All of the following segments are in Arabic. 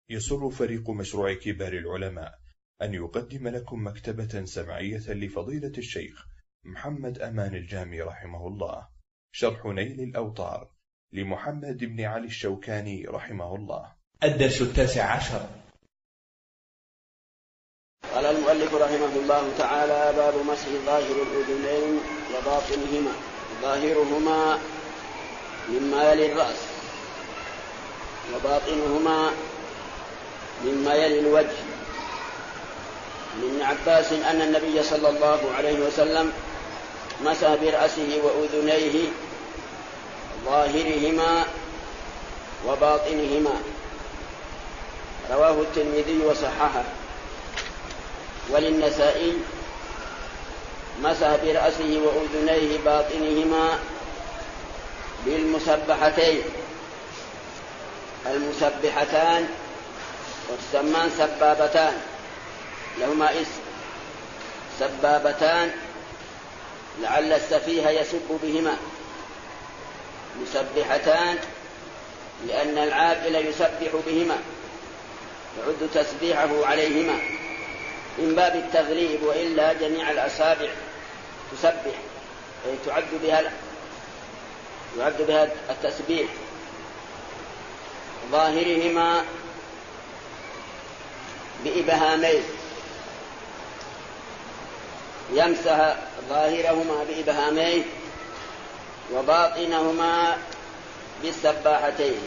يسر فريق مشروع كبار العلماء أن يقدم لكم مكتبة سمعية لفضيلة الشيخ محمد أمان الجامي رحمه الله، شرح نيل الأوطار لمحمد بن علي الشوكاني رحمه الله. الدرس 19. قال المؤلف رحمه الله تعالى: باب مسح ظاهر الأذنين وباطنهما. ظاهرهما مما يلي الرأس، وباطنهما مما يلي الوجه. من عباس أن النبي صلى الله عليه وسلم مسح برأسه وأذنيه ظاهرهما وباطنهما، رواه الترمذي وصححه. وللنسائي: مسح برأسه وأذنيه باطنهما بالمسبحتين. المسبحتان وتسمان سبابتان، لهما اسم سبابتان لعل السفيه يسب بهما، مسبحتان لأن العاقل يسبح بهما يعد تسبيحه عليهما من باب التغليب، وإلا جميع الأصابع تسبح، أي يعد بها التسبيح. ظاهرهما بإبهامين، يمسح ظاهرهما بإبهامين وباطنهما بالسباحتين،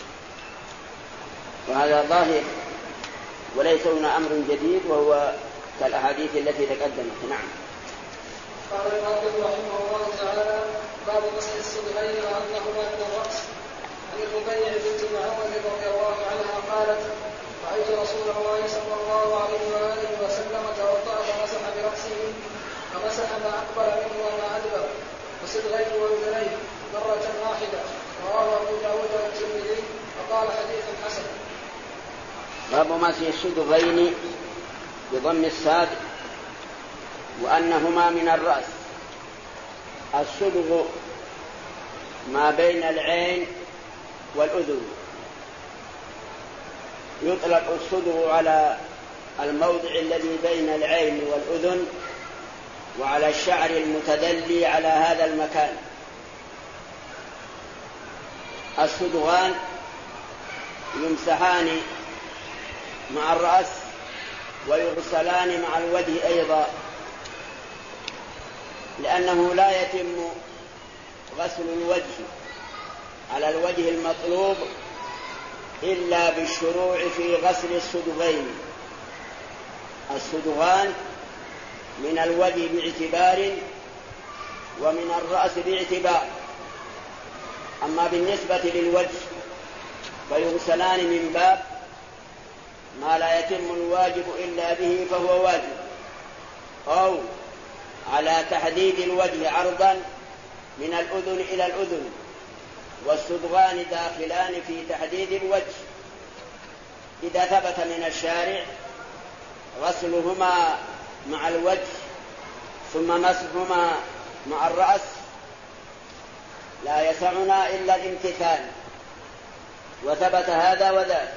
وهذا ظاهر وليس هنا أمر جديد، وهو كالأحاديث التي تقدمت. نعم. قال الناظم رحمه الله تعالى: باب مسح الصدغين وأنهما من الرأس. عن الربيع بنت معوذ رضي الله عنها قالت: رأيت رسول الله صلى الله عليه وآله وسلم توضأ فمسح برأسه، فمسح ما أقبل منه وما أدبر، وصدغيه وأذنيه مرة واحدة. رواه أبو داود والترمذي وقال حديث حسن. باب مسح الصدغين بضم الصاد وأنهما من الرأس. الصدغ ما بين العين والأذن. يطلق الصدغ على الموضع الذي بين العين والأذن، وعلى الشعر المتدلي على هذا المكان. الصدغان يمسحان مع الرأس ويغسلان مع الوجه أيضا، لأنه لا يتم غسل الوجه على الوجه المطلوب إلا بالشروع في غسل الصدغين. الصدغان من الوجه باعتبار ومن الرأس باعتبار. أما بالنسبة للوجه فيغسلان من باب ما لا يتم الواجب إلا به فهو واجب، أو على تحديد الوجه عرضا من الأذن إلى الأذن، والصدغان داخلان في تحديد الوجه. إذا ثبت من الشارع غسلهما مع الوجه ثم مسحهما مع الرأس لا يسعنا إلا الامتثال، وثبت هذا وذاك.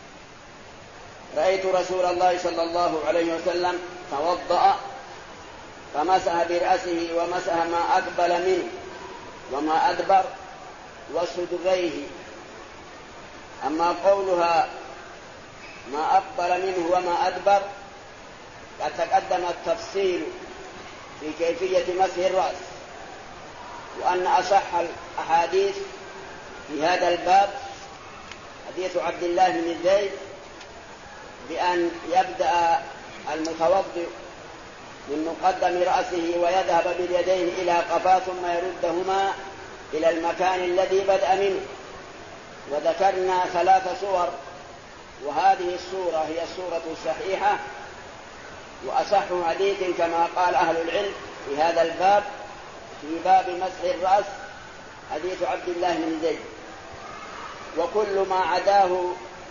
رأيت رسول الله صلى الله عليه وسلم توضأ فمسح برأسه ومسح ما أقبل منه وما أدبر وصدغيه. أما قولها ما أقبل منه وما أدبر قد تقدم التفصيل في كيفية مسح الرأس، وأن أصح الأحاديث في هذا الباب حديث عبد الله بن زيد بأن يبدأ المتوضئ من مقدم رأسه ويذهب باليدين إلى قفاه ثم يردهما إلى المكان الذي بدأ منه. وذكرنا 3 صور، وهذه الصورة هي الصورة الصحيحة وأصح حديث كما قال أهل العلم في هذا الباب، في باب مسح الرأس، حديث عبد الله بن زيد. وكل ما عداه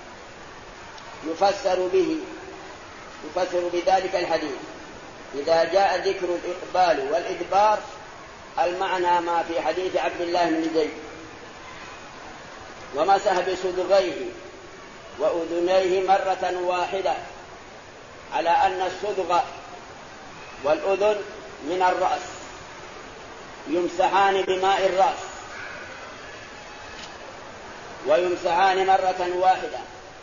يفسر بذلك الحديث. إذا جاء ذكر الإقبال والإدبار المعنى ما في حديث عبد الله بن زيد. ومسح بصدغيه وأذنيه مرة واحدة، على أن الصدغ والأذن من الرأس يمسحان بماء الرأس ويمسحان مرة واحدة.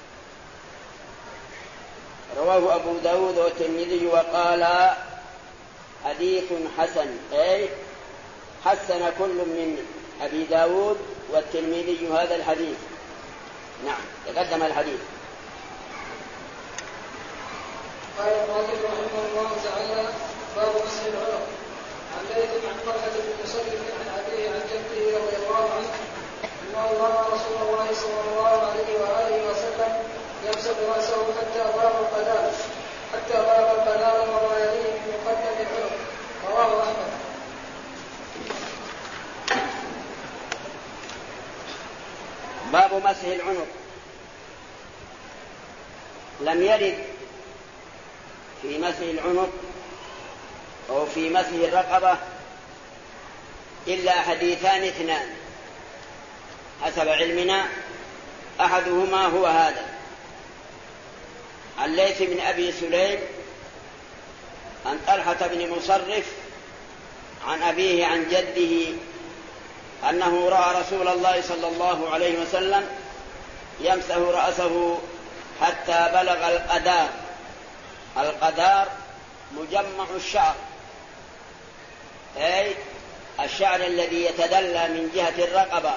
رواه أبو داود والترمذي وقال حديث حسن، أي حسن كل من أبي داود والترمذي هذا الحديث. نعم، تقدم الحديث. قال الرازي رحمه الله تعالى: باب مسح العنق. عن ليث عن طلحة بن مصرف عن أبيه عن جده رضي الله عنه أنه رأى رسول الله صلى الله عليه وآله وسلم يمسح رأسه حتى بلغ القدام وما يليه من مقدم العنق. رواه أحمد. باب مسح العنق. لم يرد في مسح العنق أو في مسح الرقبة إلا حديثان اثنان حسب علمنا، أحدهما هو هذا عن ليث بن أبي سليم عن طلحة بن مصرف عن أبيه عن جده أنه رأى رسول الله صلى الله عليه وسلم يمسح رأسه حتى بلغ القدار. القدار مجمع الشعر، أي الشعر الذي يتدلى من جهة الرقبة،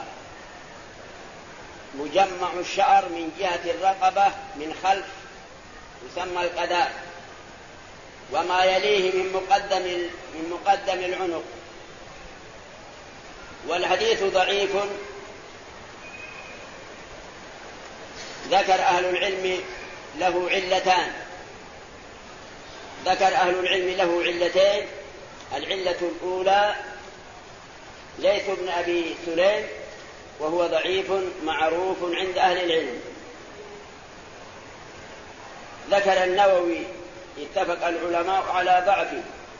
مجمع الشعر من جهة الرقبة من خلف يسمى القدار، وما يليه من مقدم العنق. والحديث ضعيف. ذكر أهل العلم له علتان، ذكر أهل العلم له علتين. العلة الأولى ليث بن أبي سليم، وهو ضعيف معروف عند أهل العلم. ذكر النووي اتفق العلماء على ضعفه،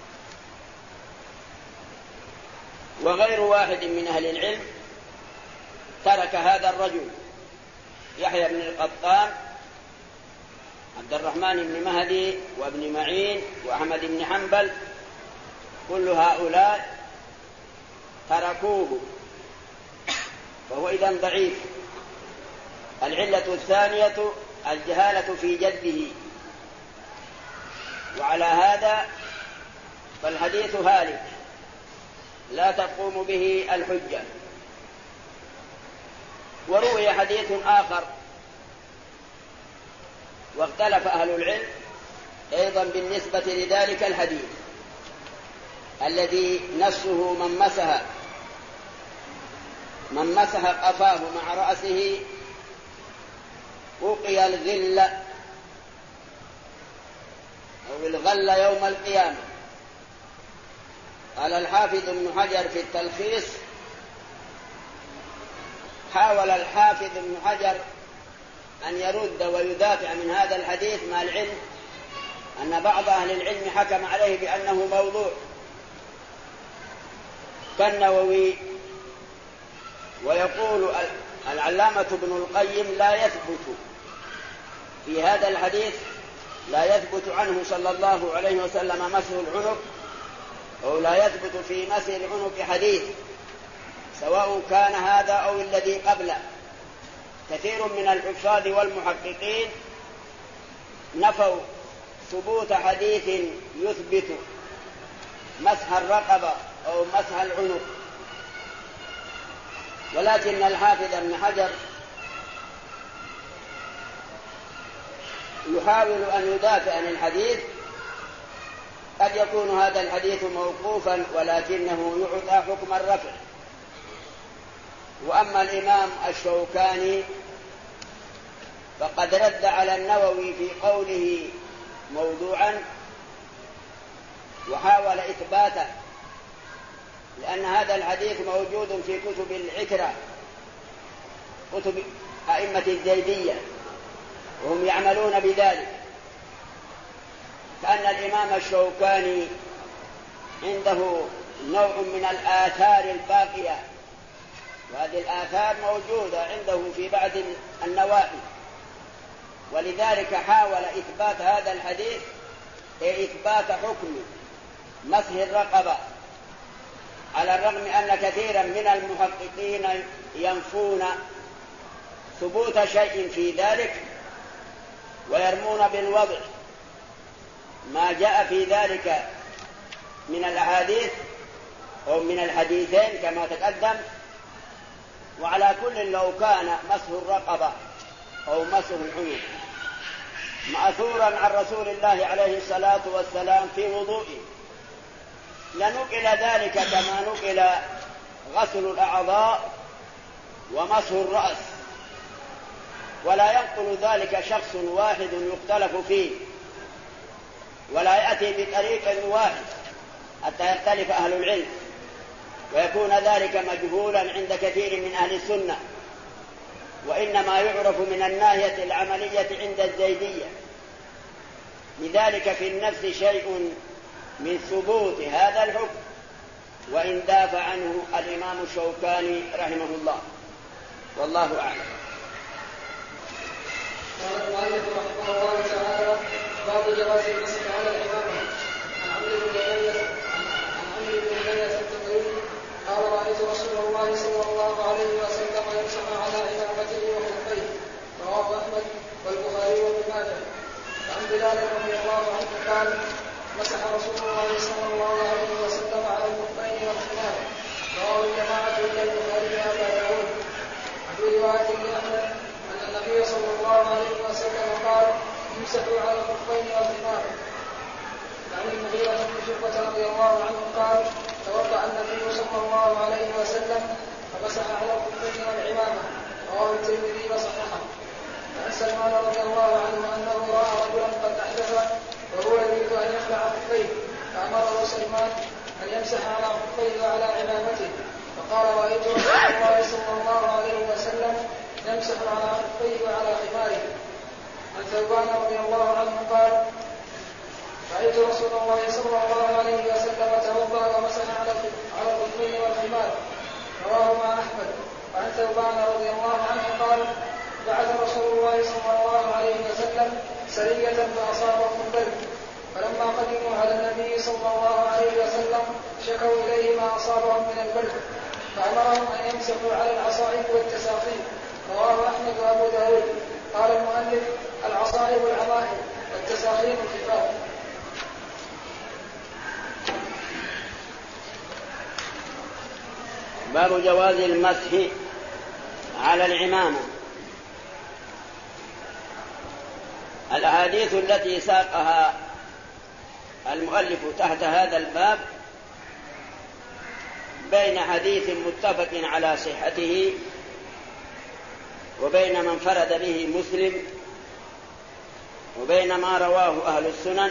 وغير واحد من أهل العلم ترك هذا الرجل، يحيى بن القطان، عبد الرحمن بن مهدي، وابن معين، وأحمد بن حنبل، كل هؤلاء تركوه، فهو إذن ضعيف. العلة الثانية الجهالة في جده، وعلى هذا فالحديث هالك لا تقوم به الحجة. وروي حديث آخر واختلف أهل العلم أيضا بالنسبة لذلك الحديث الذي نصه من مسح قفاه مع رأسه وقي الغل أو الغل يوم القيامة. قال الحافظ ابن حجر في التلخيص: حاول الحافظ ابن حجر أن يرد ويدافع من هذا الحديث مع العلم أن بعض أهل العلم حكم عليه بأنه موضوع كالنووي. ويقول العلامة ابن القيم: لا يثبت في هذا الحديث، لا يثبت عنه صلى الله عليه وسلم مسح العنق، أو لا يثبت في مسح العنق حديث، سواء كان هذا أو الذي قبله. كثير من الحفاظ والمحققين نفوا ثبوت حديث يثبت مسح الرقبة أو مسح العنق، ولكن الحافظ ابن حجر يحاول أن يدافع عن الحديث. قد يكون هذا الحديث موقوفا ولكنه يعطى حكم الرفع. وأما الإمام الشوكاني فقد رد على النووي في قوله موضوعا وحاول إثباته، لأن هذا الحديث موجود في كتب العكرة، كتب أئمة الزيدية، وهم يعملون بذلك. كأن الإمام الشوكاني عنده نوع من الآثار الباقية، وهذه الآثار موجودة عنده في بعض النواحي، ولذلك حاول إثبات هذا الحديث إثبات حكم مسح الرقبة، على الرغم أن كثيرا من المحققين ينفون ثبوت شيء في ذلك ويرمون بالوضع ما جاء في ذلك من الأحاديث أو من الحديثين كما تقدم. وعلى كل لو كان مسح الرقبة أو مسح العيوب مأثورا عن رسول الله عليه الصلاة والسلام في وضوئه لنقل ذلك كما نقل غسل الأعضاء ومسح الرأس، ولا ينقل ذلك شخص واحد يختلف فيه، ولا يأتي بطريق واحد حتى يختلف أهل العلم ويكون ذلك مجهولا عند كثير من أهل السنة، وإنما يعرف من الناحية العملية عند الزيدية. لذلك في النفس شيء من ثبوت هذا الحكم، وإن دافع عنه الإمام الشوكاني رحمه الله، والله أعلم. قال المؤلف رحمه الله تعالى: باب جواز المسح على الإمامة. عن عمرو بن منية التميمي قال: رأيت رسول الله صلى الله عليه وسلم يمسح على إمامته وخفيه. رواه أحمد والبخاري وابن ماجه. عن بلال رضي الله عنه قال: مسح رسول الله صلى الله عليه وسلم على الخفين والخمار. رواه الجماعة إلا البخاري وأبا داود. وفي رواية لأحمد أن النبي صلى الله عليه وسلم قال: امسحوا على الخفين والخمار. عن المغيرة بن شعبة رضي الله عنه قال: توضأ النبي صلى الله عليه وسلم فمسح على الخفين والعمامة. رواه الترمذي وصححه. عن سلمان رضي الله عنه أنه رأى رجلا قد أحدث وهو يريد أن يخلع خفيه، فأمره سلمان أن يمسح على خفيه وعلى عمامته، فقال: رأيت رسول الله صلى الله عليه وسلم يمسح على خفيه وعلى خماره. عن ثوبان رضي الله عنه قال: رأيت رسول الله صلى الله عليه وسلم توضأ ومسح على الخفين والخمار. رواه مع أحمد. وعن ثوبان رضي الله عنه قال: بعث رسول الله صلى الله عليه وسلم سرية فأصابهم البرد، فلما قدموا على النبي صلى الله عليه وسلم شكوا إليه ما أصابهم من البرد، فأمرهم أن يمسحوا على العصائب والتساخين. رواه أحمد وأبو داود. قال المؤلف: العصائب العمائم والتساخين الكفاف. باب جواز المسح على العمامة. الأحاديث التي ساقها المؤلف تحت هذا الباب بين حديث متفق على صحته وبين من فرد به مسلم وبين ما رواه أهل السنن،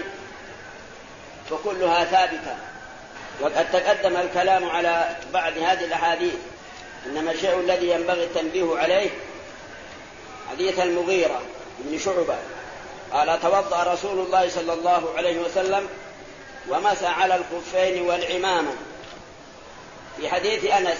فكلها ثابتة. وقد تقدم الكلام على بعض هذه الأحاديث، إنما الشيء الذي ينبغي التنبيه عليه حديث المغيرة بن شعبة قال: توضأ رسول الله صلى الله عليه وسلم ومسح على الخفين والعمامة. في حديث أنس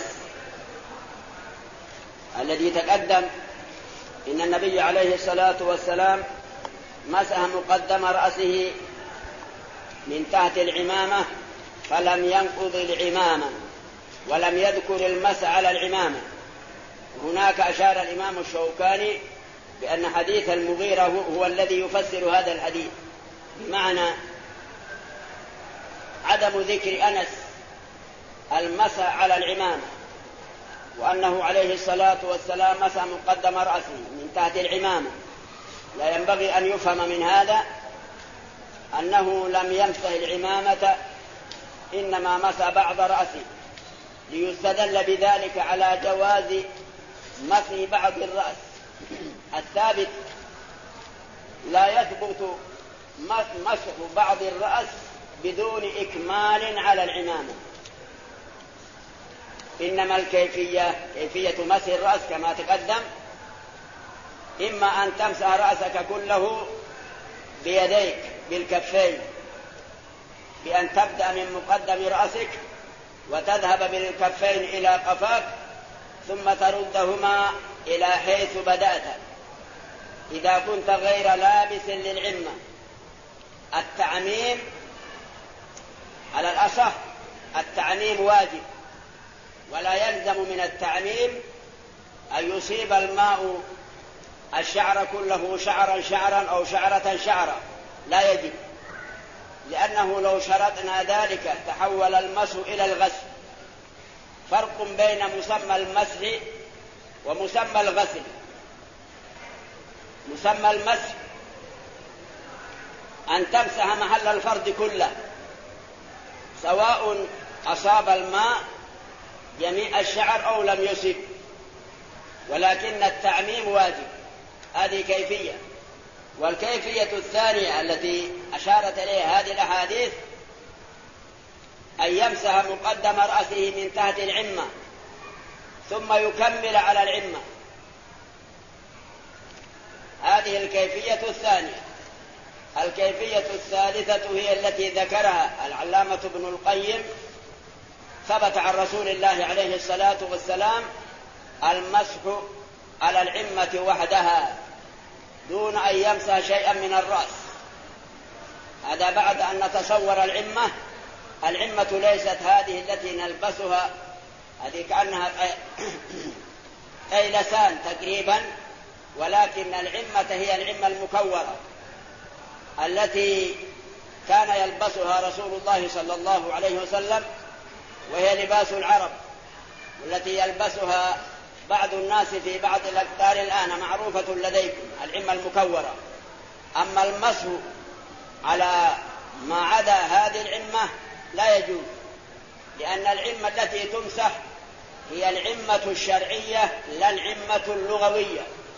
الذي تقدم إن النبي عليه الصلاة والسلام مسح مقدم رأسه من تحت العمامة فلم ينقض العمامة ولم يذكر المسح على العمامة. هناك أشار الإمام الشوكاني بأن حديث المغيرة هو الذي يفسر هذا الحديث، بمعنى عدم ذكر أنس المسح على العمامة، وأنه عليه الصلاة والسلام مسح مقدم رأسه من تحت العمامة. لا ينبغي أن يفهم من هذا أنه لم يمسح العمامة، إنما مسح بعض رأسه، ليستدل بذلك على جواز مسح بعض الرأس. الثابت لا يثبت مسح بعض الرأس بدون إكمال على العمامة، إنما كيفية مسح الرأس كما تقدم: إما أن تمسح رأسك كله بيديك بالكفين، بأن تبدأ من مقدم رأسك وتذهب بالكفين إلى قفاك ثم تردهما إلى حيث بدأت، إذا كنت غير لابس للعمة. التعميم على الأصح التعميم واجب، ولا يلزم من التعميم أن يصيب الماء الشعر كله شعرا أو شعرة شعرا، لا يجب، لأنه لو شرطنا ذلك تحول المسح إلى الغسل. فرق بين مسمى المسح ومسمى الغسل. مسمى المسح أن تمسح محل الفرد كله، سواء أصاب الماء جميع الشعر أو لم يصب، ولكن التعميم واجب. هذه كيفية. والكيفية الثانية التي أشارت إليها هذه الأحاديث أن يمسح مقدم رأسه من تحت العمة ثم يكمل على العمة. هذه الكيفية الثانية. الكيفية الثالثة هي التي ذكرها العلامة ابن القيم. ثبت عن رسول الله عليه الصلاة والسلام المسح على العمة وحدها دون أن يمسح شيئا من الرأس. هذا بعد أن نتصور العمة ليست هذه التي نلبسها، هذه كأنها قيلسان تقريبا، ولكن العمة هي العمة المكورة التي كان يلبسها رسول الله صلى الله عليه وسلم، وهي لباس العرب، والتي يلبسها بعض الناس في بعض الأقطار الآن معروفة لديكم، العمة المكورة. أما المسح على ما عدا هذه العمة لا يجوز، لأن العمة التي تمسح هي العمة الشرعية لا العمة اللغوية.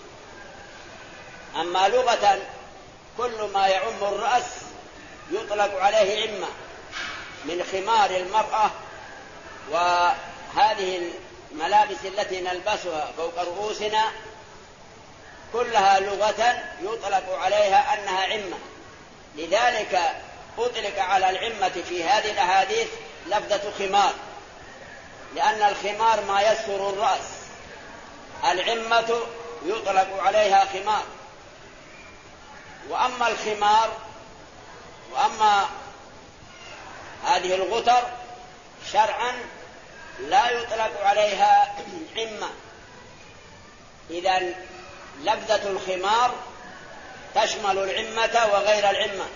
أما لغة كل ما يعم الرأس يطلق عليه عمة، من خمار المرأة وهذه الملابس التي نلبسها فوق رؤوسنا كلها لغة يطلق عليها أنها عمة. لذلك أطلق على العمة في هذه الأحاديث لفظة خمار، لأن الخمار ما يستر الرأس، العمة يطلق عليها خمار. وأما الخمار وأما هذه الغتر شرعا لا يطلق عليها عمة. إذن لفظة الخمار تشمل العمة وغير العمة.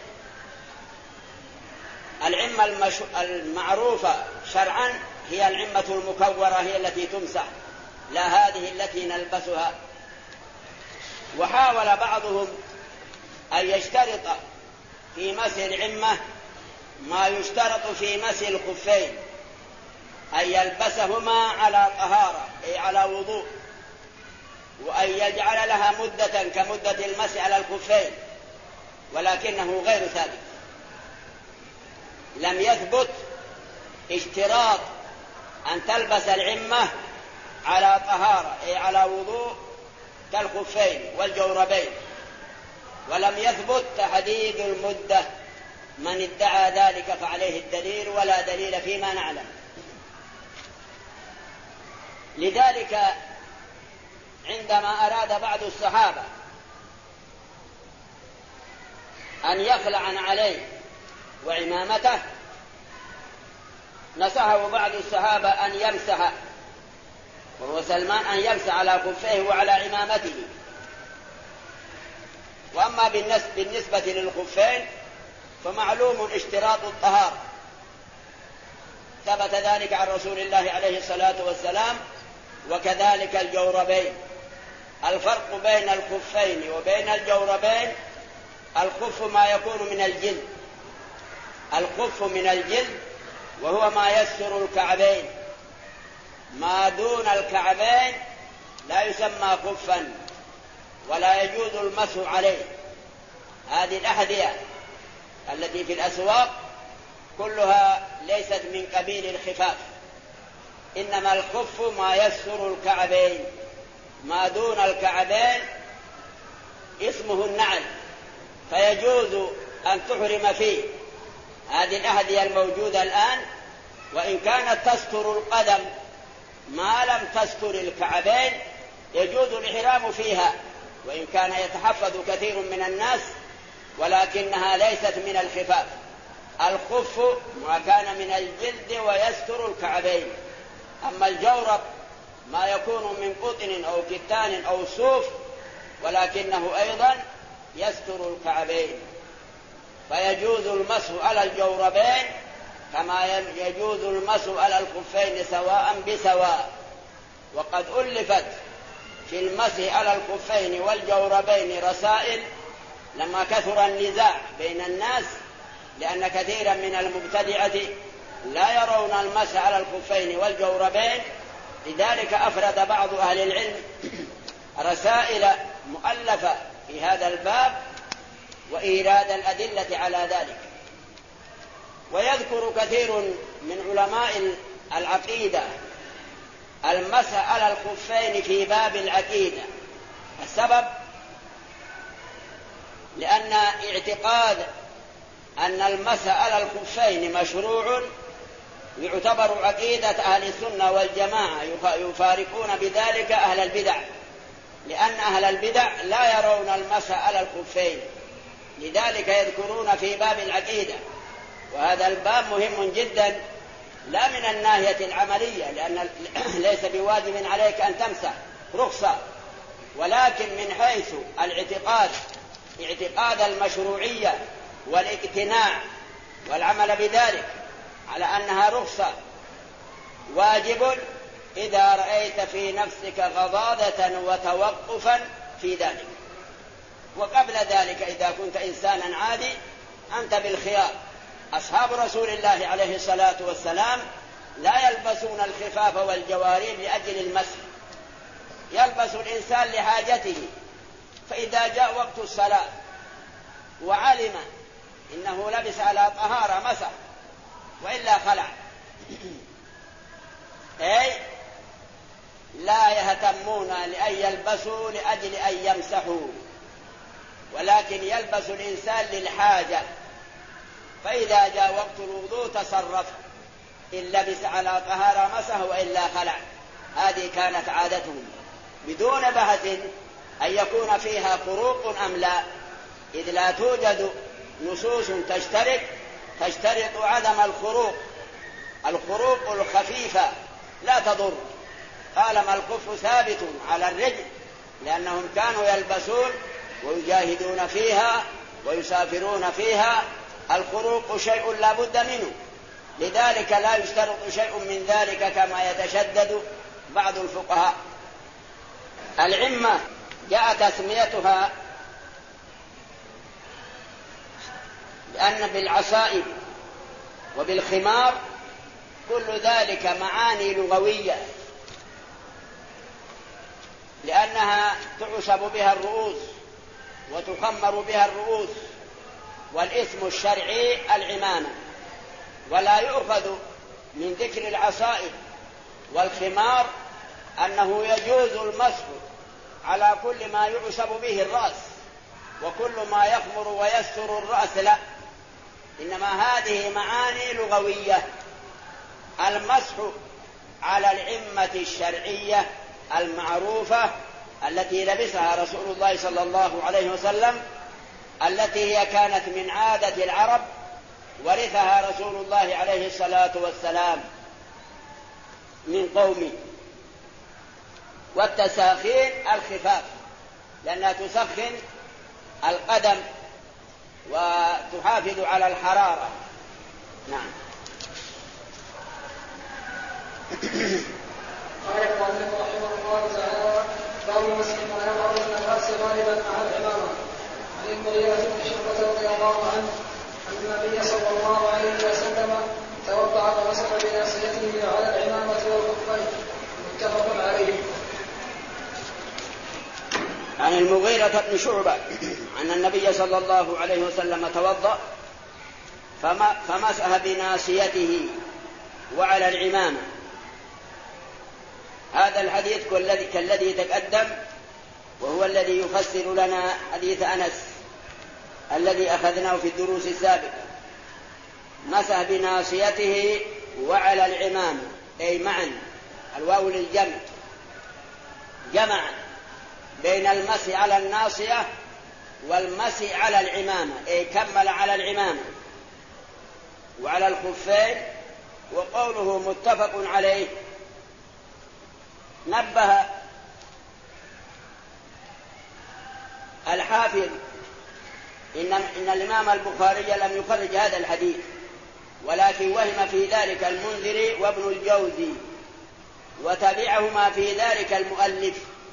العمة المعروفة شرعا هي العمة المكورة، هي التي تمسح، لا هذه التي نلبسها. وحاول بعضهم أن يشترط في مسح العمة ما يشترط في مسح الخفين، أن يلبسهما على طهارة أي على وضوء، وأن يجعل لها مدة كمدة المسح على الخفين، ولكنه غير ثابت. لم يثبت اشتراط أن تلبس العمة على طهارة أي على وضوء كالخفين والجوربين، ولم يثبت تحديد المدة. من ادعى ذلك فعليه الدليل، ولا دليل فيما نعلم. لذلك عندما أراد بعض الصحابة أن يخلع عليه وعمامته نصحه بعض الصحابة أن يمسح، وهو سلمان، أن يمسح على خفيه وعلى عمامته. وأما بالنسبة للخفين فمعلوم اشتراط الطهارة، ثبت ذلك عن رسول الله عليه الصلاة والسلام، وكذلك الجوربين. الفرق بين الخفين وبين الجوربين: الخف ما يكون من الجلد، الخف من الجلد وهو ما يستر الكعبين، ما دون الكعبين لا يسمى خفا ولا يجوز المسح عليه. هذه الأحذية التي في الأسواق كلها ليست من قبيل الخفاف، إنما الخف ما يستر الكعبين، ما دون الكعبين اسمه النعل، فيجوز أن تحرم فيه. هذه الأحذية الموجودة الآن وإن كانت تستر القدم ما لم تستر الكعبين يجوز الإحرام فيها، وإن كان يتحفظ كثير من الناس، ولكنها ليست من الخفاف. الخف ما كان من الجلد ويستر الكعبين، أما الجورب ما يكون من قطن أو كتان أو صوف، ولكنه أيضا يستر الكعبين، فيجوز المسح على الجوربين كما يجوز المسح على الخفين سواء بسواء. وقد ألفت في المسح على الخفين والجوربين رسائل لما كثر النزاع بين الناس، لأن كثيرا من المبتدعة لا يرون المسح على الخفين والجوربين، لذلك أفرد بعض أهل العلم رسائل مؤلفة في هذا الباب وإيراد الأدلة على ذلك. ويذكر كثير من علماء العقيدة المسح على الخفين في باب العقيدة. السبب لأن اعتقاد أن المسح على الخفين مشروع يعتبر عقيدة أهل السنة والجماعة، يفارقون بذلك أهل البدع، لأن أهل البدع لا يرون المسح على الخفين، لذلك يذكرون في باب العقيدة. وهذا الباب مهم جدا، لا من الناحية العملية لأن ليس بواجب عليك أن تمسح، رخصة، ولكن من حيث الاعتقاد، اعتقاد المشروعية والاقتناع والعمل بذلك على أنها رخصة واجب إذا رأيت في نفسك غضاضة وتوقفا في ذلك. وقبل ذلك إذا كنت إنسانا عادي أنت بالخيار. أصحاب رسول الله عليه الصلاة والسلام لا يلبسون الخفاف والجوارب لأجل المسح، يلبس الإنسان لحاجته، فإذا جاء وقت الصلاة وعلم إنه لبس على طهارة مسح، وإلا خلع. أي لا يهتمون لأن يلبسوا لأجل أن يمسحوا، ولكن يلبس الإنسان للحاجة، فإذا جاء وقت الوضوء تصرف، إن لبس على طهارة مسح وإلا خلع. هذه كانت عادتهم بدون بحث أن يكون فيها فروق أم لا، إذ لا توجد نصوص تشترط عدم الخروق. الخروق الخفيفة لا تضر، طالما الخف ثابت على الرجل، لأنهم كانوا يلبسون ويجاهدون فيها ويسافرون فيها. الخروق شيء لا بد منه، لذلك لا يشترط شيء من ذلك كما يتشدد بعض الفقهاء. العمة جاء تسميتها لأن بالعصائب وبالخمار كل ذلك معاني لغوية، لأنها تعصب بها الرؤوس وتخمر بها الرؤوس، والاسم الشرعي العمامة. ولا يؤخذ من ذكر العصائب والخمار أنه يجوز المسح على كل ما يعصب به الرأس وكل ما يخمر ويستر الرأس، لا، إنما هذه معاني لغوية. المسح على العمة الشرعية المعروفة التي لبسها رسول الله صلى الله عليه وسلم، التي هي كانت من عادة العرب ورثها رسول الله عليه الصلاة والسلام من قومه. والتساخين الخفاف، لأنها تسخن القدم وتحافظ على الحرارة. نعم. قال المؤلف رحمه الله تعالى: باب مسح ما يظهر من الراس غالبا مع العمامه. عن المغيرة بن شعبة رضي الله عنه أن النبي صلى الله عليه وسلم توضأ فمسح بناصيته على العمامة والخفين. متفق عليه. عن المغيرة بن شعبة أن النبي صلى الله عليه وسلم توضأ فمسح بناصيته وعلى العمامة. هذا الحديث كالذي تقدم، وهو الذي يفسر لنا حديث أنس الذي أخذناه في الدروس السابقة. مسح بناصيته وعلى العمامة، أي معا، الواو للجمع، جمعا بين المسح على الناصية والمسح على العمامة، أي كمل على العمامة وعلى الخفين. وقوله متفق عليه نبه الحافظ إن الإمام البخاري لم يخرج هذا الحديث، ولكن وهم في ذلك المنذري وابن الجوزي، وتبعهما في ذلك المؤلف.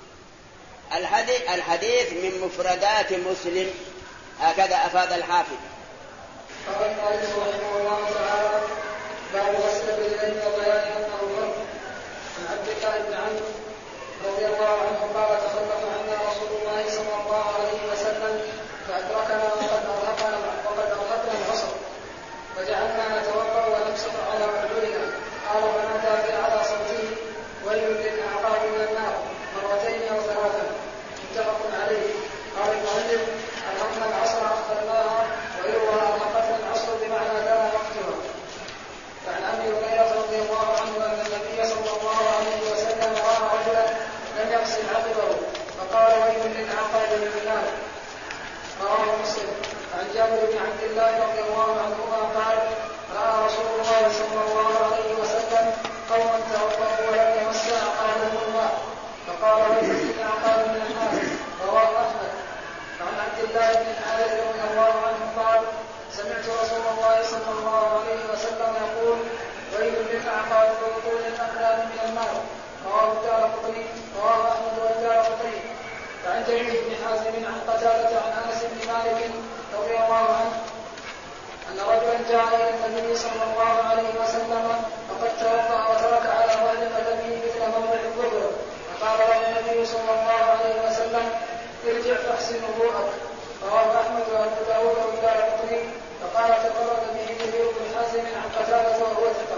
الحديث من مفردات مسلم، هكذا أفاد الحافظ. قال المؤلف رحمه الله تعالى: باب غسل الرجلين وبيان انه فرض. عن عبد الله بن عمرو رضي الله عنه قال: تخلف عنا رسول الله صلى الله عليه وسلم فادركنا وقد ارهقنا العصر، فجعلنا نتوضا ونمسح على رجلنا. قال: فنادى بأعلى صوته: ويل للاعقاب من النار، مرتين او ثلاثا. متفق عليه. قال المؤلف: ارهقنا العصر اخرناها، ويروى ارهقتنا العصر بمعنى دنا وقتها. فعن ابي هريره رضي الله عنه ان النبي صلى الله عليه وسلم راى رجلا لم يغسل عقبه فقال: ويل للعقاب من النار. رواه مسلم. عن جابر بن عبد الله رضي الله عنهما قال: راى رسول الله صلى الله عليه وسلم قوما توضأوا ولم يمسوا عقابهم الماء فقال: ويل للعقاب من النار. رواه احمد. عن عبد الله بن الحارث رضي الله عنه قال: سمعت رسول الله صلى الله عليه وسلم يقول: ويل للعقاب بطول الاقلام من النار. رواه الدارقطني. رواه احمد والدارقطني. وعن جرير بن حازم عن قتادة عن انس بن مالك رضي الله عنه ان رجلا جاء الى النبي صلى الله عليه وسلم فقد توضأ وترك على ظهر قدمه مثل موضع الظهر، فقال له النبي صلى الله عليه وسلم: ارجع فاحسن وضوءك. رواه احمد وابو داود والدارقطني. فقال: تفرد به جرير بن حازم عن قتادة وهو ثقة.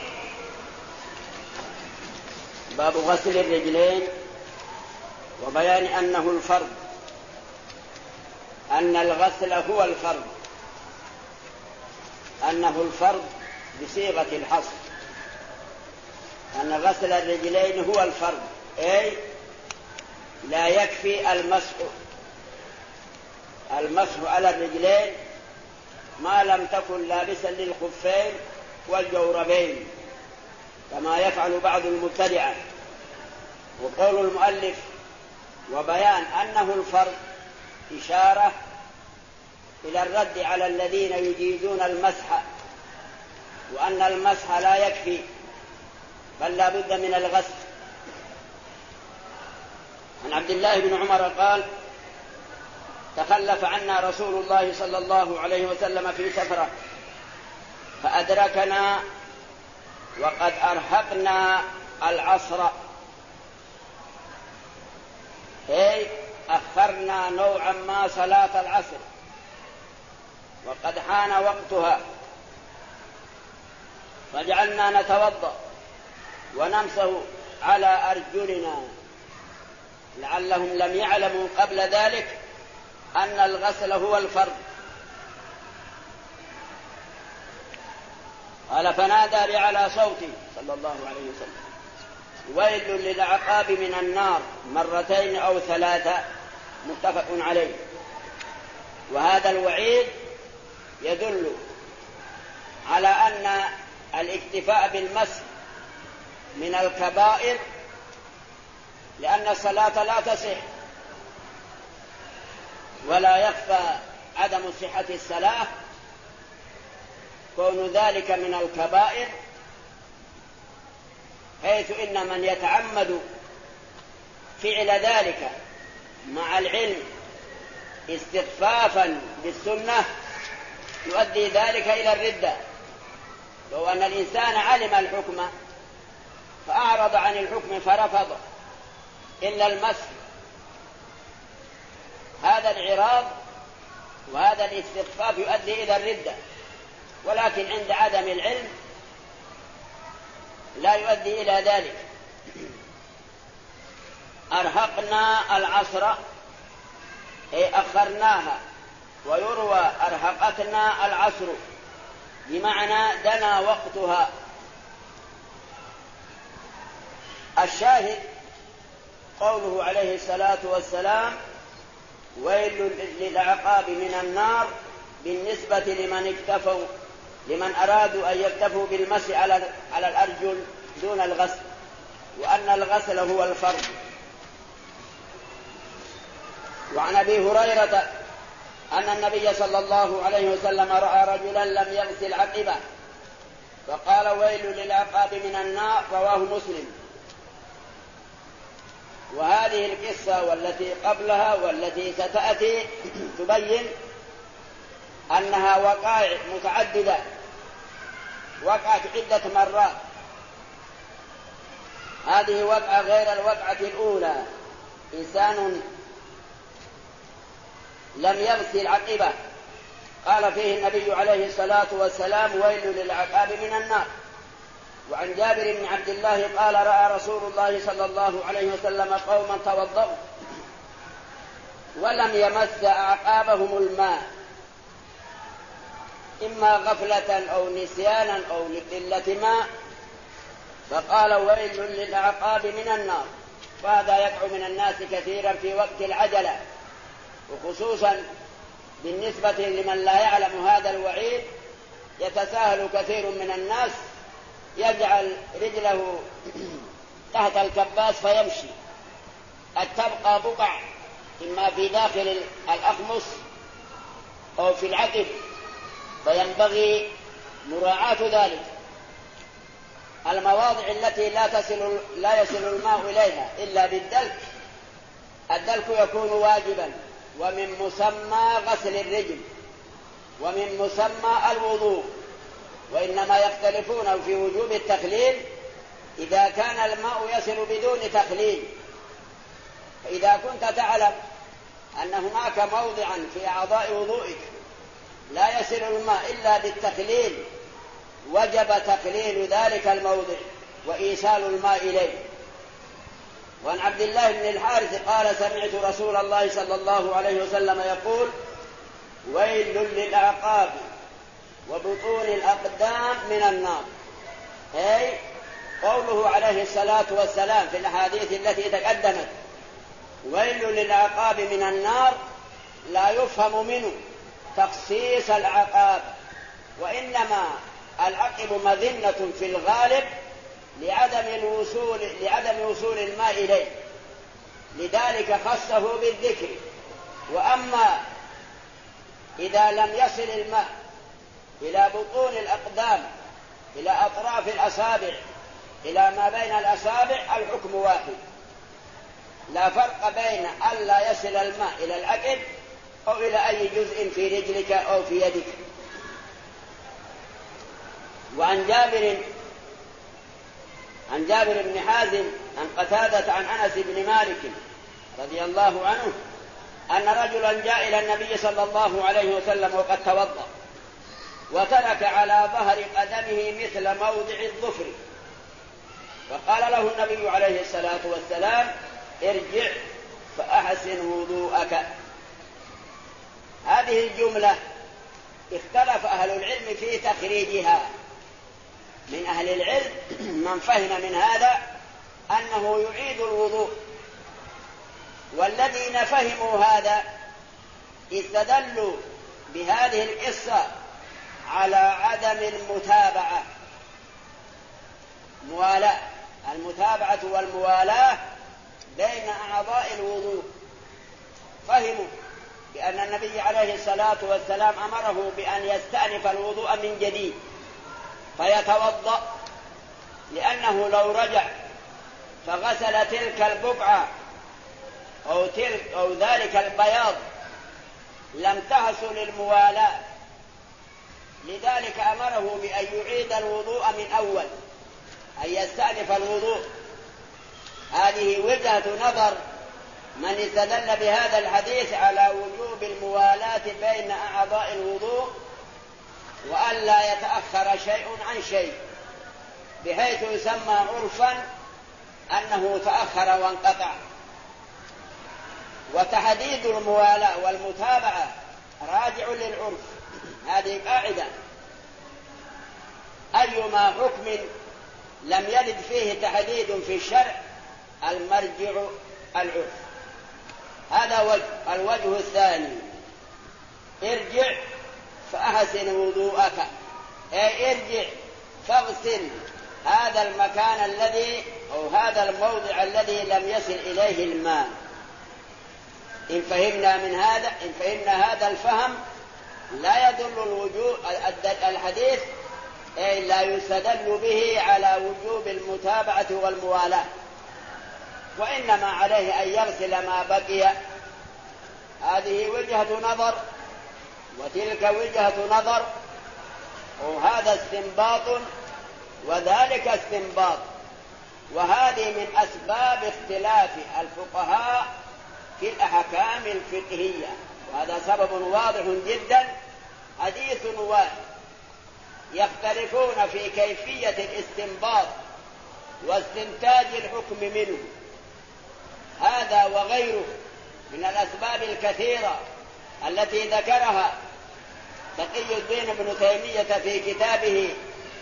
باب غسل الرجلين وبيان أنه الفرض، أن الغسل هو الفرض، أنه الفرض بصيغة الحصر، أن غسل الرجلين هو الفرض، أي لا يكفي المسح على الرجلين ما لم تكن لابسا للخفين والجوربين كما يفعل بعض المبتدعة. وقول المؤلف وبيان أنه الفرض إشارة إلى الرد على الذين يجيزون المسح، وأن المسح لا يكفي بل لا بد من الغسل. عن عبد الله بن عمر قال: تخلف عنا رسول الله صلى الله عليه وسلم في سفرة فأدركنا وقد أرهقنا العصر، أي أخرنا نوعا ما صلاة العصر وقد حان وقتها، فجعلنا نتوضأ ونمسح على أرجلنا، لعلهم لم يعلموا قبل ذلك أن الغسل هو الفرض. قال: فنادى بأعلى صوته صلى الله عليه وسلم: ويل للعقاب من النار، مرتين أو ثلاثة. متفق عليه. وهذا الوعيد يدل على أن الاكتفاء بالمسح من الكبائر، لأن الصلاة لا تصح، ولا يخفى عدم صحة الصلاة، كون ذلك من الكبائر، حيث إن من يتعمد فعل ذلك مع العلم استخفافا بالسنة يؤدي ذلك إلى الردة. لو أن الإنسان علم الحكم فأعرض عن الحكم فرفض إلا المسح، هذا الإعراض وهذا الاستخفاف يؤدي إلى الردة، ولكن عند عدم العلم لا يؤدي إلى ذلك. أرهقنا العصر أي أخرناها، ويروى أرهقتنا العصر بمعنى دنا وقتها. الشاهد قوله عليه الصلاة والسلام: ويل للأعقاب من النار، بالنسبة لمن أرادوا أن يكتفوا بالمسح على الأرجل دون الغسل، وأن الغسل هو الفرض. وعن أبي هريرة أن النبي صلى الله عليه وسلم رأى رجلا لم يغسل عقبه فقال: ويل للعقاب من النار، رواه مسلم. وهذه القصة والتي قبلها والتي ستأتي تبين أنها وقائع متعددة، وقعت عدة مرات. هذه وقعة غير الوقعة الأولى، إنسان لم يغسل عقبه قال فيه النبي عليه الصلاة والسلام: ويل للعقاب من النار. وعن جابر بن عبد الله قال: رأى رسول الله صلى الله عليه وسلم قوما توضؤوا ولم يمس أعقابهم الماء، إما غفلة أو نسيانا أو لقلة ماء، فقال: ويل للأعقاب من النار. وهذا يقع من الناس كثيرا في وقت العجلة، وخصوصا بالنسبة لمن لا يعلم هذا الوعيد، يتساهل كثير من الناس يجعل رجله تحت الكباس فيمشي، قد تبقى بقع إما في داخل الأخمص أو في العقب، فينبغي مراعاة ذلك. المواضع التي لا يصل الماء إليها إلا بالدلك، الدلك يكون واجبا، ومن مسمى غسل الرجل ومن مسمى الوضوء، وإنما يختلفون في وجوب التخليل إذا كان الماء يصل بدون تخليل. فإذا كنت تعلم أن هناك موضعا في أعضاء وضوئك لا يصل الماء إلا بالتخليل، وجب تخليل ذلك الموضع وإيصال الماء إليه. وعن عبد الله بن الحارث قال: سمعت رسول الله صلى الله عليه وسلم يقول: ويل للأعقاب وبطون الأقدام من النار. أي قوله عليه الصلاة والسلام في الأحاديث التي تقدمت: ويل للأعقاب من النار، لا يفهم منه تخصيص العقاب، وإنما العقب مذنة في الغالب لعدم وصول الماء إليه، لذلك خصه بالذكر. وأما إذا لم يصل الماء إلى بطون الأقدام، إلى أطراف الأصابع، إلى ما بين الأصابع، الحكم واحد، لا فرق بين ألا يصل الماء إلى العقب أو إلى أي جزء في رجلك أو في يدك. وعن جابر بن حازم عن قتادة عن أنس بن مالك رضي الله عنه أن رجلا جاء إلى النبي صلى الله عليه وسلم وقد توضأ، وترك على ظهر قدمه مثل موضع الظفر، فقال له النبي عليه الصلاة والسلام: ارجع فأحسن وضوءك. هذه الجملة اختلف أهل العلم في تخريجها. من أهل العلم من فهم من هذا أنه يعيد الوضوء، والذين فهموا هذا استدلوا بهذه القصة على عدم المتابعة والموالاة بين أعضاء الوضوء. فهموا بأن النبي عليه الصلاة والسلام أمره بأن يستأنف الوضوء من جديد فيتوضأ، لأنه لو رجع فغسل تلك البقعة أو ذلك البياض لم تحصل الموالاة، لذلك أمره بأن يعيد الوضوء من أول، أن يستأنف الوضوء. هذه وجهة نظر من استدل بهذا الحديث على وجوب الموالاة بين أعضاء الوضوء، وأن لا يتأخر شيء عن شيء، بحيث يسمى عرفا أنه تأخر وانقطع. وتحديد الموالاة والمتابعة راجع للعرف، هذه قاعدة. أيما حكم لم يرد فيه تحديد في الشرع المرجع العرف. هذا وجه. الوجه الثاني: ارجع فأحسن وضوءك، أي ارجع فاغسل هذا المكان الذي أو هذا الموضع الذي لم يصل إليه الماء. إن فهمنا هذا الفهم لا يدل الحديث أي لا يستدل به على وجوب المتابعة والموالاة، وإنما عليه أن يغسل ما بقي. هذه وجهة نظر وتلك وجهة نظر، وهذا استنباط وذلك استنباط، وهذه من أسباب اختلاف الفقهاء في الأحكام الفقهية، وهذا سبب واضح جدا. حديث واحد يختلفون في كيفية الاستنباط واستنتاج الحكم منه. هذا وغيره من الأسباب الكثيرة التي ذكرها تقي الدين ابن تيمية في كتابه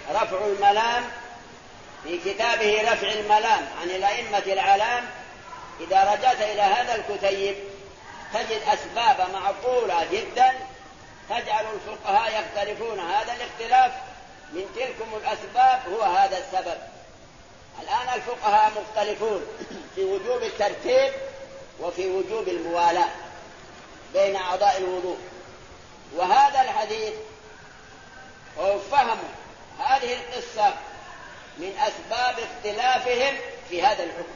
رفع الملام عن الأئمة الأعلام. إذا رجعت إلى هذا الكتيب تجد أسباب معقولة جدا تجعل الفقهاء يختلفون. هذا الاختلاف من تلكم الأسباب هو هذا السبب. الآن الفقهاء مختلفون في وجوب الترتيب وفي وجوب الموالاة بين أعضاء الوضوء، وهذا الحديث هو فهم هذه القصة من أسباب اختلافهم في هذا الحكم.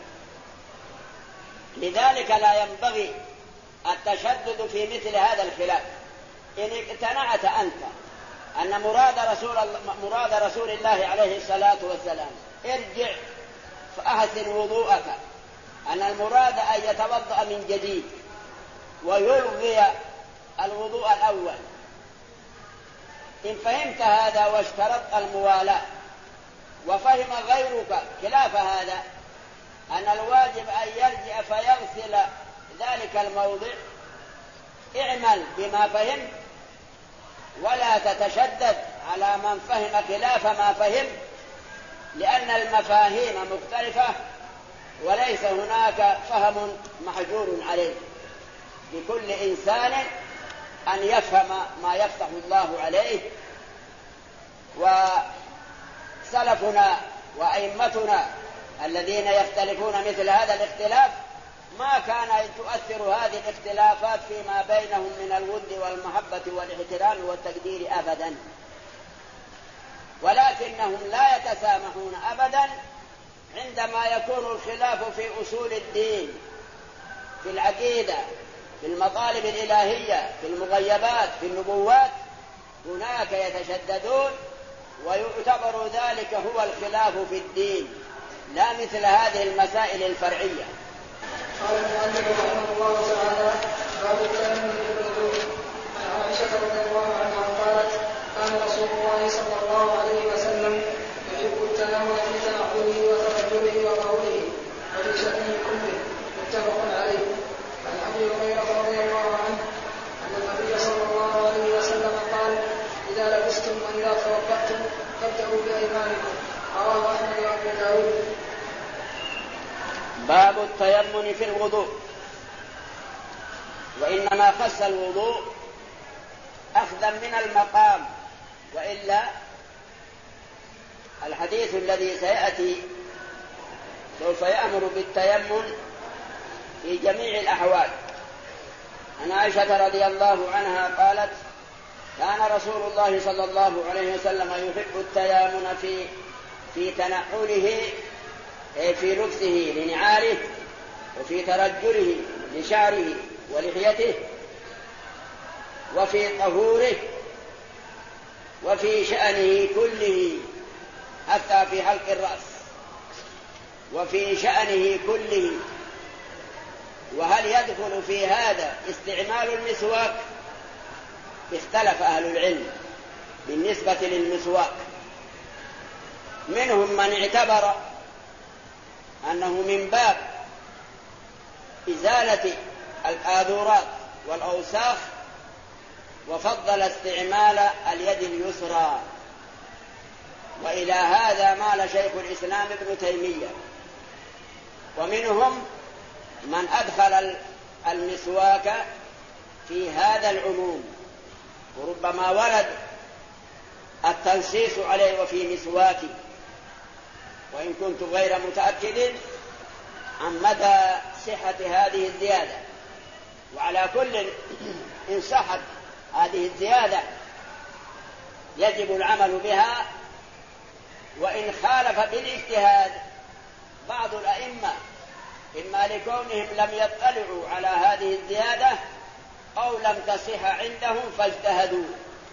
لذلك لا ينبغي التشدد في مثل هذا الخلاف. إن اقتنعت أنت أن مراد رسول الله عليه الصلاة والسلام ارجع فأحسن وضوءك، أن المراد أن يتوضأ من جديد ويلغي الوضوء الأول، إن فهمت هذا واشترطت الموالاة وفهم غيرك خلاف هذا أن الواجب أن يرجع فيغسل ذلك الموضع، اعمل بما فهم ولا تتشدد على من فهم خلاف ما فهم، لأن المفاهيم مختلفة وليس هناك فهم محجور عليه. لكل إنسان أن يفهم ما يفتح الله عليه. وسلفنا وأئمتنا الذين يختلفون مثل هذا الاختلاف ما كان تؤثر هذه الاختلافات فيما بينهم من الود والمحبة والاحترام والتقدير أبدا، ولكنهم لا يتسامحون أبدا عندما يكون الخلاف في أصول الدين، في العقيدة، في المطالب الإلهية، في المغيبات، في النبوات، هناك يتشددون ويعتبر ذلك هو الخلاف في الدين، لا مثل هذه المسائل الفرعية. قال المؤلف رحمه الله تعالى: باب التيمم بالوضوء. عن عائشة رضي الله عنها قالت: كان رسول الله صلى الله عليه وسلم يحب التيمم في تنعله وترجله وقوله وفي شأنه كله. متفق عليه. عن أبي هريرة رضي الله عنه أن النبي صلى الله عليه وسلم قال: إذا لبستم وإذا توضأتم فابدأوا بأيمانكم. رواه أحمد وأبو داود. باب التيمم في الوضوء. وإنما خص الوضوء أخذا من المقام، وإلا الحديث الذي سيأتي سوف يأمر بالتيمم في جميع الأحوال. عن عائشة رضي الله عنها قالت: كان رسول الله صلى الله عليه وسلم يحب التيمم في تنعله، في لبسه لنعاله، وفي ترجله لشعره ولحيته، وفي طهوره، وفي شأنه كله، حتى في حلق الرأس، وفي شأنه كله. وهل يدخل في هذا استعمال المسواك؟ اختلف أهل العلم بالنسبة للمسواك. منهم من اعتبر أنه من باب إزالة الآذورات والأوساخ، وفضل استعمال اليد اليسرى، وإلى هذا مال شيخ الإسلام ابن تيمية. ومنهم من أدخل المسواك في هذا العموم، وربما ورد التنصيص عليه وفي مسواكي، وإن كنت غير متأكد عن مدى صحة هذه الزيادة. وعلى كل إن صحت هذه الزيادة يجب العمل بها، وإن خالف بالاجتهاد بعض الأئمة إما لكونهم لم يطلعوا على هذه الزيادة أو لم تصح عندهم فاجتهدوا،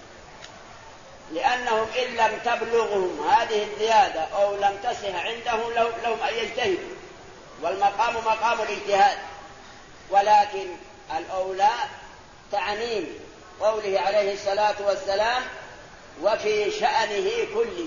لأنهم إن لم تبلغهم هذه الزيادة أو لم تصح عندهم لهم أن يجتهدوا، والمقام مقام الاجتهاد. ولكن الأولى تعميم قوله عليه الصلاة والسلام وفي شأنه كله،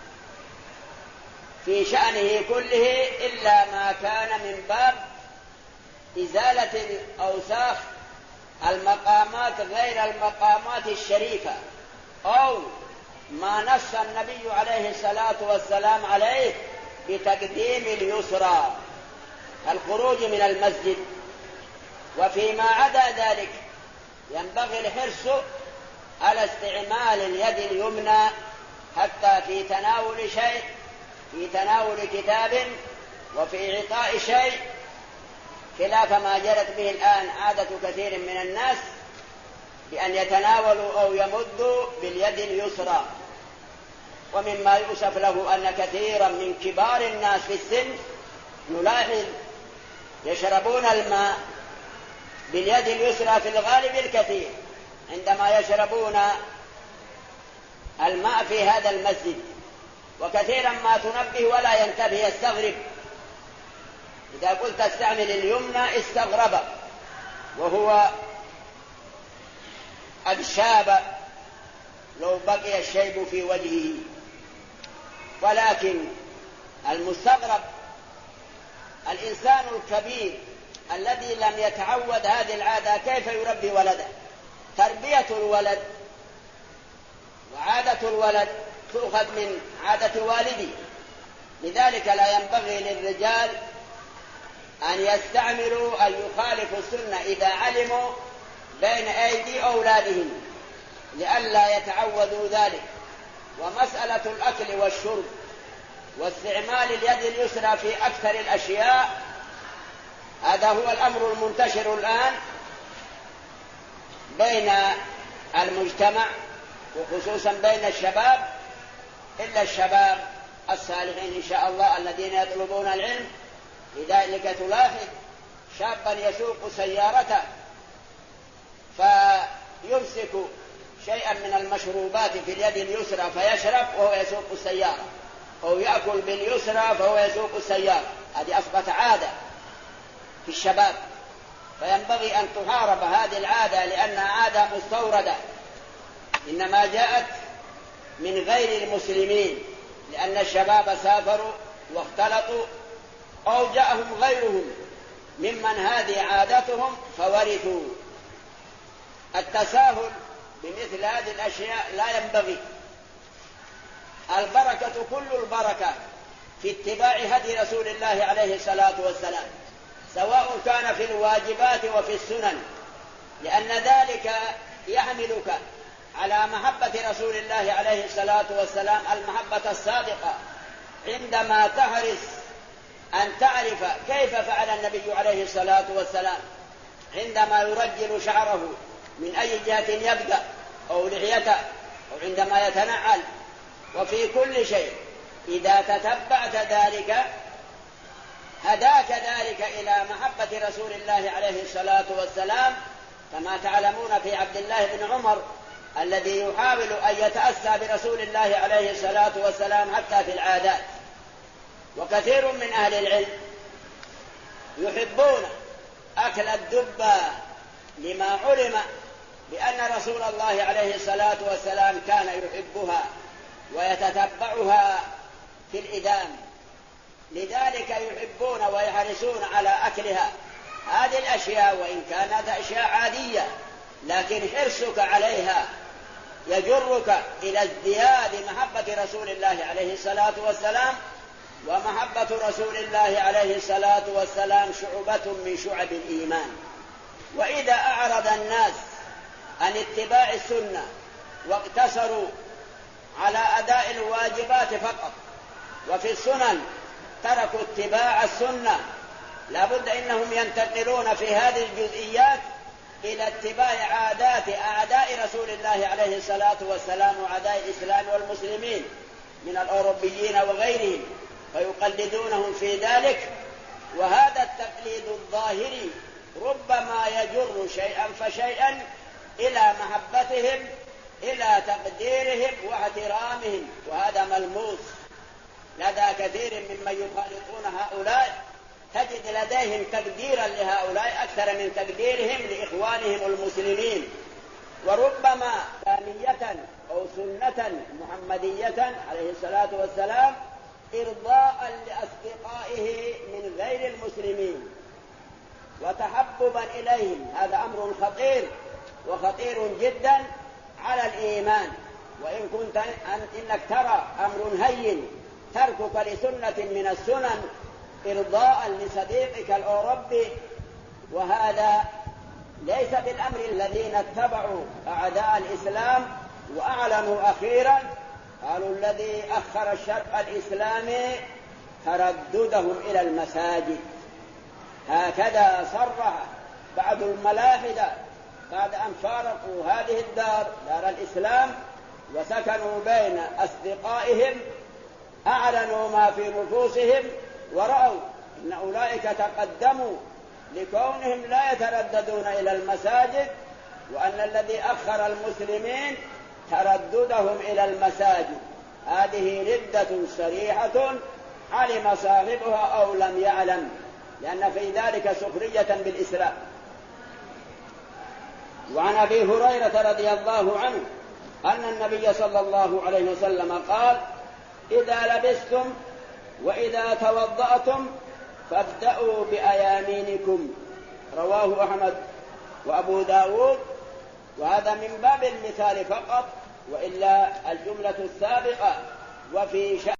في شأنه كله إلا ما كان من باب إزالة الأوساخ المقامات غير المقامات الشريفة، أو ما نص النبي عليه الصلاة والسلام عليه بتقديم اليسرى الخروج من المسجد. وفيما عدا ذلك ينبغي الحرص على استعمال اليد اليمنى حتى في تناول شيء، في تناول كتاب، وفي إعطاء شيء، خلاف ما جرت به الآن عادة كثير من الناس بأن يتناولوا أو يمدوا باليد اليسرى. ومما يؤسف له أن كثيرا من كبار الناس في السن نلاحظ يشربون الماء باليد اليسرى في الغالب الكثير عندما يشربون الماء في هذا المسجد، وكثيرا ما تنبه ولا ينتبه يستغرب، إذا قلت استعمل اليمنى استغرب، وهو قد شاب لو بقي الشيب في وجهه. ولكن المستغرب الإنسان الكبير الذي لم يتعود هذه العادة كيف يربي ولده؟ تربية الولد وعادة الولد تؤخذ من عادة والدي، لذلك لا ينبغي للرجال أن يستعملوا أن يخالفوا السنة إذا علموا بين أيدي أولادهم لئلا يتعودوا ذلك. ومسألة الأكل والشرب واستعمال اليد اليسرى في أكثر الأشياء هذا هو الأمر المنتشر الآن بين المجتمع وخصوصا بين الشباب، إلا الشباب الصالحين إن شاء الله الذين يطلبون العلم. لذلك تلاحظ شابا يسوق سيارته فيمسك شيئا من المشروبات في اليد اليسرى فيشرب وهو يسوق السيارة، أو يأكل باليسرى فهو يسوق السيارة. هذه أصبحت عادة في الشباب، فينبغي أن تحارب هذه العادة لأنها عادة مستوردة، إنما جاءت من غير المسلمين، لأن الشباب سافروا واختلطوا أو جاءهم غيرهم ممن هذه عادتهم فورثوا. التساهل بمثل هذه الأشياء لا ينبغي. البركة كل البركة في اتباع هدي رسول الله عليه الصلاة والسلام، سواء كان في الواجبات وفي السنن، لأن ذلك يحملك على محبة رسول الله عليه الصلاة والسلام المحبة الصادقة، عندما تحرص أن تعرف كيف فعل النبي عليه الصلاة والسلام عندما يرجل شعره من أي جهة يبدأ أو لحيته أو عندما يتنعل، وفي كل شيء إذا تتبعت ذلك هداك ذلك إلى محبة رسول الله عليه الصلاة والسلام، كما تعلمون في عبد الله بن عمر الذي يحاول أن يتأسى برسول الله عليه الصلاة والسلام حتى في العادات. وكثير من أهل العلم يحبون أكل الدبة لما علم بأن رسول الله عليه الصلاة والسلام كان يحبها ويتتبعها في الإدام، لذلك يحبون ويحرصون على أكلها. هذه الأشياء وإن كانت أشياء عادية لكن حرصك عليها يجرك إلى ازدياد محبة رسول الله عليه الصلاة والسلام ومحبة رسول الله عليه الصلاة والسلام شعبة من شعب الإيمان. وإذا أعرض الناس عن اتباع السنة واقتصروا على أداء الواجبات فقط وفي السنن تركوا اتباع السنة، لابد إنهم ينتقلون في هذه الجزئيات إلى اتباع عادات أعداء رسول الله عليه الصلاة والسلام وأعداء الإسلام والمسلمين من الأوروبيين وغيرهم، فيقلدونهم في ذلك. وهذا التقليد الظاهري ربما يجر شيئا فشيئا إلى محبتهم، إلى تقديرهم واحترامهم، وهذا ملموس لدى كثير ممن يخالطون هؤلاء، تجد لديهم تقديرا لهؤلاء أكثر من تقديرهم لإخوانهم المسلمين، وربما ثانية أو سنة محمدية عليه الصلاة والسلام إرضاء لأصدقائه من غير المسلمين وتحببا إليهم. هذا أمر خطير وخطير جدا على الإيمان. وإن كنت إنك ترى أمر هين تركك لسنة من السنن إرضاء لصديقك الأوروبي، وهذا ليس بالأمر. الذين اتبعوا أعداء الإسلام وأعلنوا أخيرا قالوا الذي أخر الشرع الإسلامي ترددهم إلى المساجد. هكذا صرح بعض الملاحدة بعد أن فارقوا هذه الدار، دار الإسلام، وسكنوا بين أصدقائهم، أعلنوا ما في نفوسهم ورأوا أن أولئك تقدموا لكونهم لا يترددون إلى المساجد، وأن الذي أخر المسلمين ترددهم إلى المساجد. هذه ردة صريحة علم صاحبها أو لم يعلم، لأن في ذلك سخرية بالإسلام. وعن أبي هريرة رضي الله عنه أن النبي صلى الله عليه وسلم قال: إذا لبستم وإذا توضأتم فابدأوا بأيامينكم. رواه أحمد وأبو داود. وهذا من باب المثال فقط، وإلا الجملة السابقة وفي شأن